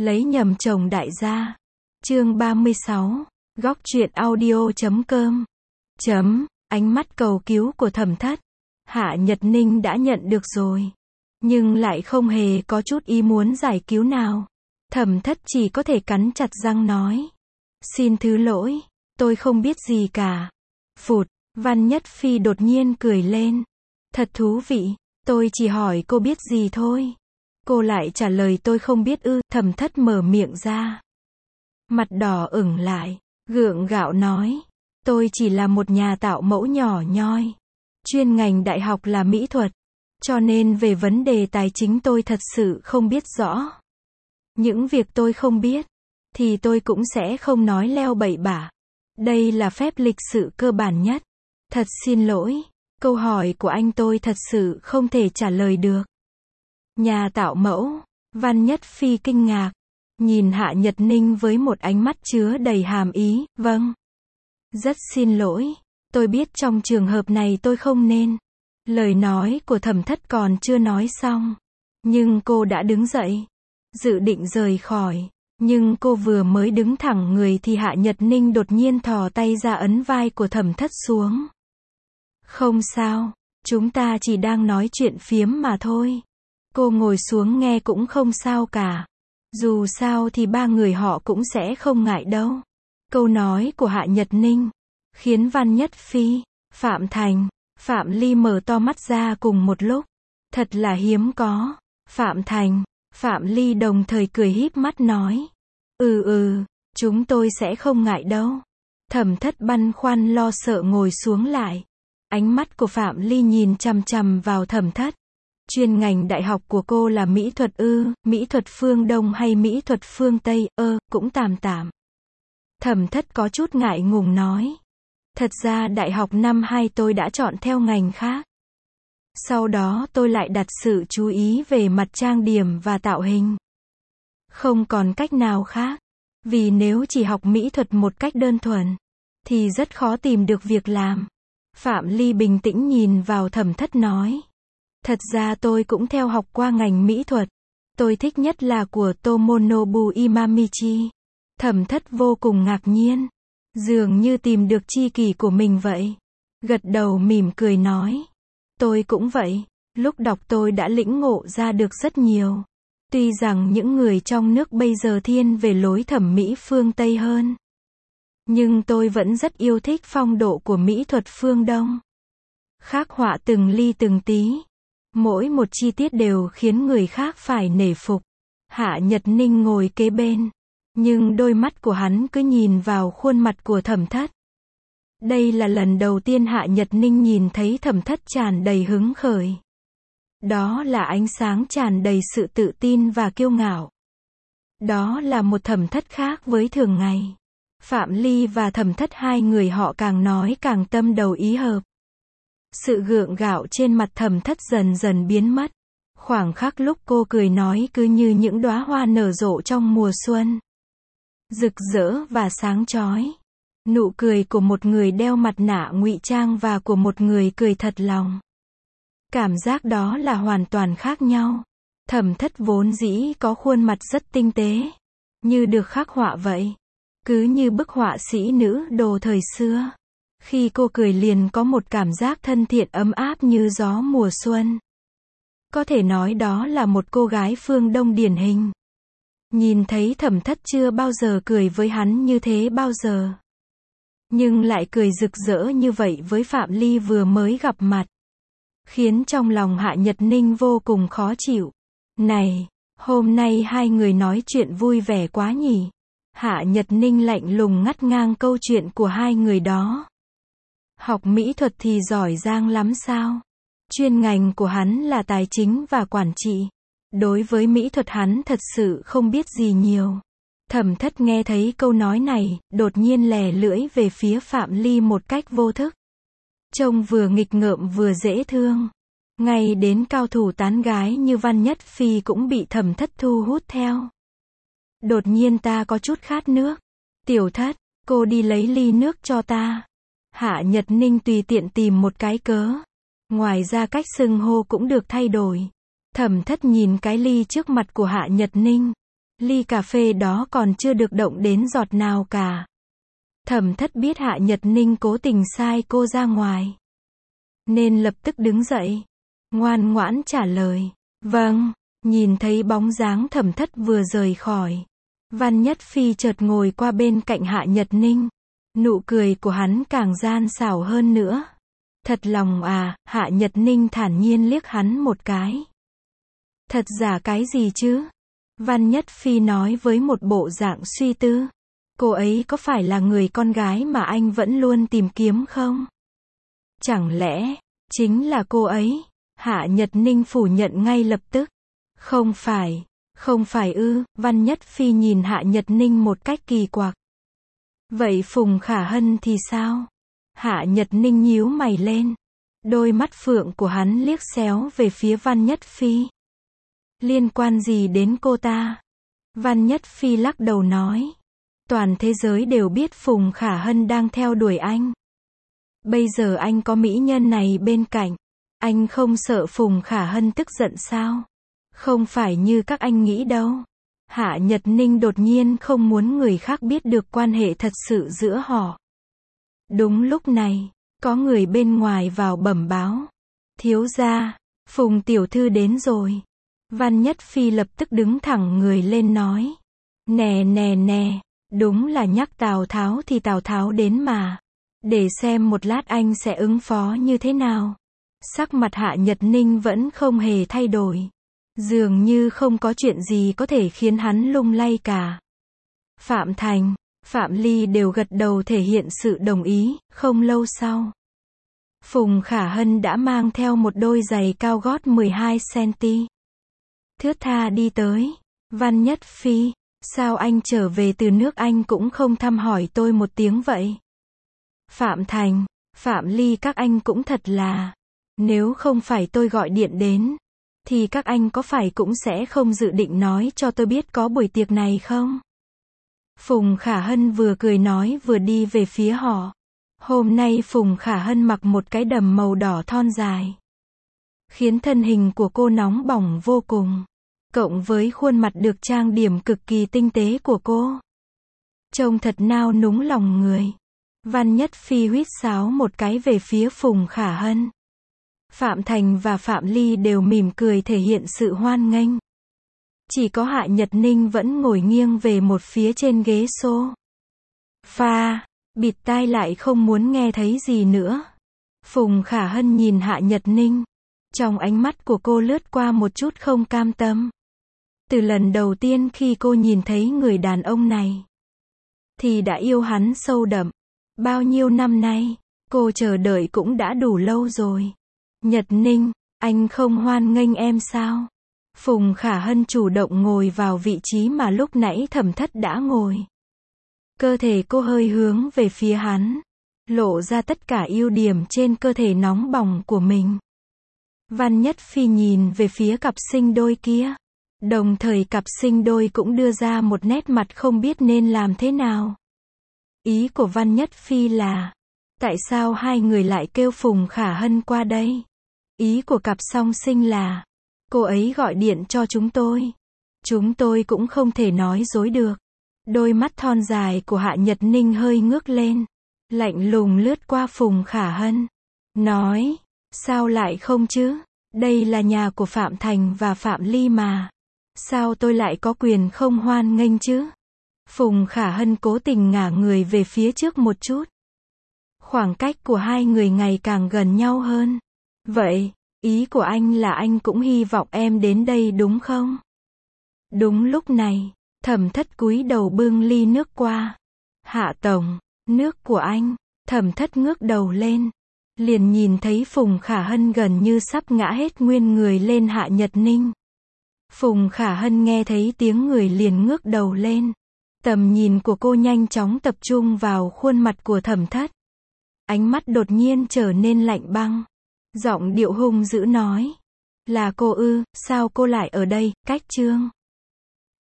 Lấy nhầm chồng đại gia. Chương 36. Góc truyện audio.com. Ánh mắt cầu cứu của Thẩm Thất. Hạ Nhật Ninh đã nhận được rồi. Nhưng lại không hề có chút ý muốn giải cứu nào. Thẩm Thất chỉ có thể cắn chặt răng nói. Xin thứ lỗi, tôi không biết gì cả. Phụt, Văn Nhất Phi đột nhiên cười lên. Thật thú vị, tôi chỉ hỏi cô biết gì thôi. Cô lại trả lời tôi không biết ư. Thẩm Thất mở miệng ra. Mặt đỏ ửng lại, gượng gạo nói. Tôi chỉ là một nhà tạo mẫu nhỏ nhoi. Chuyên ngành đại học là mỹ thuật. Cho nên về vấn đề tài chính tôi thật sự không biết rõ. Những việc tôi không biết, thì tôi cũng sẽ không nói leo bậy bạ. Đây là phép lịch sự cơ bản nhất. Thật xin lỗi, câu hỏi của anh tôi thật sự không thể trả lời được. Nhà tạo mẫu, Văn Nhất Phi kinh ngạc, nhìn Hạ Nhật Ninh với một ánh mắt chứa đầy hàm ý. Vâng. Rất xin lỗi, tôi biết trong trường hợp này tôi không nên. Lời nói của Thẩm Thất còn chưa nói xong, nhưng cô đã đứng dậy, dự định rời khỏi. Nhưng cô vừa mới đứng thẳng người thì Hạ Nhật Ninh đột nhiên thò tay ra ấn vai của Thẩm Thất xuống. Không sao, chúng ta chỉ đang nói chuyện phiếm mà thôi. Cô ngồi xuống nghe cũng không sao cả. Dù sao thì ba người họ cũng sẽ không ngại đâu. Câu nói của Hạ Nhật Ninh khiến Văn Nhất Phi, Phạm Thành, Phạm Ly mở to mắt ra cùng một lúc. Thật là hiếm có. Phạm Thành, Phạm Ly đồng thời cười híp mắt nói. Chúng tôi sẽ không ngại đâu. Thẩm Thất băn khoăn lo sợ ngồi xuống lại. Ánh mắt của Phạm Ly nhìn chằm chằm vào Thẩm Thất. Chuyên ngành đại học của cô là mỹ thuật ư, mỹ thuật phương Đông hay mỹ thuật phương Tây, cũng tạm tạm. Thẩm Thất có chút ngại ngùng nói. Thật ra đại học năm 2 tôi đã chọn theo ngành khác. Sau đó tôi lại đặt sự chú ý về mặt trang điểm và tạo hình. Không còn cách nào khác. Vì nếu chỉ học mỹ thuật một cách đơn thuần, thì rất khó tìm được việc làm. Phạm Ly bình tĩnh nhìn vào Thẩm Thất nói. Thật ra tôi cũng theo học qua ngành mỹ thuật. Tôi thích nhất là của Tomonobu Imamichi. Thẩm Thất vô cùng ngạc nhiên. Dường như tìm được tri kỷ của mình vậy. Gật đầu mỉm cười nói. Tôi cũng vậy. Lúc đọc tôi đã lĩnh ngộ ra được rất nhiều. Tuy rằng những người trong nước bây giờ thiên về lối thẩm mỹ phương Tây hơn. Nhưng tôi vẫn rất yêu thích phong độ của mỹ thuật phương Đông. Khắc họa từng ly từng tí. Mỗi một chi tiết đều khiến người khác phải nể phục. Hạ Nhật Ninh ngồi kế bên. Nhưng đôi mắt của hắn cứ nhìn vào khuôn mặt của Thẩm Thất. Đây là lần đầu tiên Hạ Nhật Ninh nhìn thấy Thẩm Thất tràn đầy hứng khởi. Đó là ánh sáng tràn đầy sự tự tin và kiêu ngạo. Đó là một Thẩm Thất khác với thường ngày. Phạm Ly và Thẩm Thất hai người họ càng nói càng tâm đầu ý hợp. Sự gượng gạo trên mặt Thẩm Thất dần dần biến mất. Khoảng khắc lúc cô cười nói cứ như những đóa hoa nở rộ trong mùa xuân. Rực rỡ và sáng chói. Nụ cười của một người đeo mặt nạ ngụy trang và của một người cười thật lòng. Cảm giác đó là hoàn toàn khác nhau. Thẩm Thất vốn dĩ có khuôn mặt rất tinh tế, như được khắc họa vậy. Cứ như bức họa sĩ nữ đồ thời xưa. Khi cô cười liền có một cảm giác thân thiện ấm áp như gió mùa xuân. Có thể nói đó là một cô gái phương Đông điển hình. Nhìn thấy Thẩm Thất chưa bao giờ cười với hắn như thế bao giờ. Nhưng lại cười rực rỡ như vậy với Phạm Ly vừa mới gặp mặt. Khiến trong lòng Hạ Nhật Ninh vô cùng khó chịu. Này, hôm nay hai người nói chuyện vui vẻ quá nhỉ. Hạ Nhật Ninh lạnh lùng ngắt ngang câu chuyện của hai người đó. Học mỹ thuật thì giỏi giang lắm sao? Chuyên ngành của hắn là tài chính và quản trị. Đối với mỹ thuật hắn thật sự không biết gì nhiều. Thẩm Thất nghe thấy câu nói này, đột nhiên lè lưỡi về phía Phạm Ly một cách vô thức. Trông vừa nghịch ngợm vừa dễ thương. Ngay đến cao thủ tán gái như Văn Nhất Phi cũng bị Thẩm Thất thu hút theo. Đột nhiên ta có chút khát nước. Tiểu Thất, cô đi lấy ly nước cho ta. Hạ Nhật Ninh tùy tiện tìm một cái cớ. Ngoài ra cách xưng hô cũng được thay đổi. Thẩm Thất nhìn cái ly trước mặt của Hạ Nhật Ninh. Ly cà phê đó còn chưa được động đến giọt nào cả. Thẩm Thất biết Hạ Nhật Ninh cố tình sai cô ra ngoài, nên lập tức đứng dậy, ngoan ngoãn trả lời. Vâng. Nhìn thấy bóng dáng Thẩm Thất vừa rời khỏi, Văn Nhất Phi chợt ngồi qua bên cạnh Hạ Nhật Ninh. Nụ cười của hắn càng gian xảo hơn nữa. Thật lòng à, Hạ Nhật Ninh thản nhiên liếc hắn một cái. Thật giả cái gì chứ? Văn Nhất Phi nói với một bộ dạng suy tư. Cô ấy có phải là người con gái mà anh vẫn luôn tìm kiếm không? Chẳng lẽ, chính là cô ấy? Hạ Nhật Ninh phủ nhận ngay lập tức. Không phải ư? Văn Nhất Phi nhìn Hạ Nhật Ninh một cách kỳ quặc. Vậy Phùng Khả Hân thì sao? Hạ Nhật Ninh nhíu mày lên. Đôi mắt phượng của hắn liếc xéo về phía Văn Nhất Phi. Liên quan gì đến cô ta? Văn Nhất Phi lắc đầu nói. Toàn thế giới đều biết Phùng Khả Hân đang theo đuổi anh. Bây giờ anh có mỹ nhân này bên cạnh. Anh không sợ Phùng Khả Hân tức giận sao? Không phải như các anh nghĩ đâu. Hạ Nhật Ninh đột nhiên không muốn người khác biết được quan hệ thật sự giữa họ. Đúng lúc này, có người bên ngoài vào bẩm báo. Thiếu gia, Phùng tiểu thư đến rồi. Văn Nhất Phi lập tức đứng thẳng người lên nói. Nè, đúng là nhắc Tào Tháo thì Tào Tháo đến mà. Để xem một lát anh sẽ ứng phó như thế nào. Sắc mặt Hạ Nhật Ninh vẫn không hề thay đổi. Dường như không có chuyện gì có thể khiến hắn lung lay cả. Phạm Thành, Phạm Ly đều gật đầu thể hiện sự đồng ý. Không lâu sau, Phùng Khả Hân đã mang theo một đôi giày cao gót 12cm. Thướt tha đi tới. Văn Nhất Phi, sao anh trở về từ nước Anh cũng không thăm hỏi tôi một tiếng vậy? Phạm Thành, Phạm Ly các anh cũng thật là. Nếu không phải tôi gọi điện đến, thì các anh có phải cũng sẽ không dự định nói cho tôi biết có buổi tiệc này không? Phùng Khả Hân vừa cười nói vừa đi về phía họ. Hôm nay Phùng Khả Hân mặc một cái đầm màu đỏ thon dài, khiến thân hình của cô nóng bỏng vô cùng. Cộng với khuôn mặt được trang điểm cực kỳ tinh tế của cô, trông thật nao núng lòng người. Văn Nhất Phi huýt sáo một cái về phía Phùng Khả Hân. Phạm Thành và Phạm Ly đều mỉm cười thể hiện sự hoan nghênh. Chỉ có Hạ Nhật Ninh vẫn ngồi nghiêng về một phía trên ghế sofa, bịt tai lại không muốn nghe thấy gì nữa. Phùng Khả Hân nhìn Hạ Nhật Ninh. Trong ánh mắt của cô lướt qua một chút không cam tâm. Từ lần đầu tiên khi cô nhìn thấy người đàn ông này, thì đã yêu hắn sâu đậm. Bao nhiêu năm nay, cô chờ đợi cũng đã đủ lâu rồi. Nhật Ninh, anh không hoan nghênh em sao? Phùng Khả Hân chủ động ngồi vào vị trí mà lúc nãy Thẩm Thất đã ngồi. Cơ thể cô hơi hướng về phía hắn, lộ ra tất cả ưu điểm trên cơ thể nóng bỏng của mình. Văn Nhất Phi nhìn về phía cặp sinh đôi kia. Đồng thời cặp sinh đôi cũng đưa ra một nét mặt không biết nên làm thế nào. Ý của Văn Nhất Phi là, tại sao hai người lại kêu Phùng Khả Hân qua đây? Ý của cặp song sinh là, cô ấy gọi điện cho chúng tôi. Chúng tôi cũng không thể nói dối được. Đôi mắt thon dài của Hạ Nhật Ninh hơi ngước lên, lạnh lùng lướt qua Phùng Khả Hân. Nói, sao lại không chứ? Đây là nhà của Phạm Thành và Phạm Ly mà. Sao tôi lại có quyền không hoan nghênh chứ? Phùng Khả Hân cố tình ngả người về phía trước một chút. Khoảng cách của hai người ngày càng gần nhau hơn. Vậy, ý của anh là anh cũng hy vọng em đến đây đúng không? Đúng lúc này, Thẩm Thất cúi đầu bưng ly nước qua. Hạ tổng, nước của anh. Thẩm Thất ngước đầu lên, liền nhìn thấy Phùng Khả Hân gần như sắp ngã hết nguyên người lên Hạ Nhật Ninh. Phùng Khả Hân nghe thấy tiếng người liền ngước đầu lên. Tầm nhìn của cô nhanh chóng tập trung vào khuôn mặt của Thẩm Thất. Ánh mắt đột nhiên trở nên lạnh băng. Giọng điệu hung dữ nói. Là cô ư, sao cô lại ở đây, Cách Trương?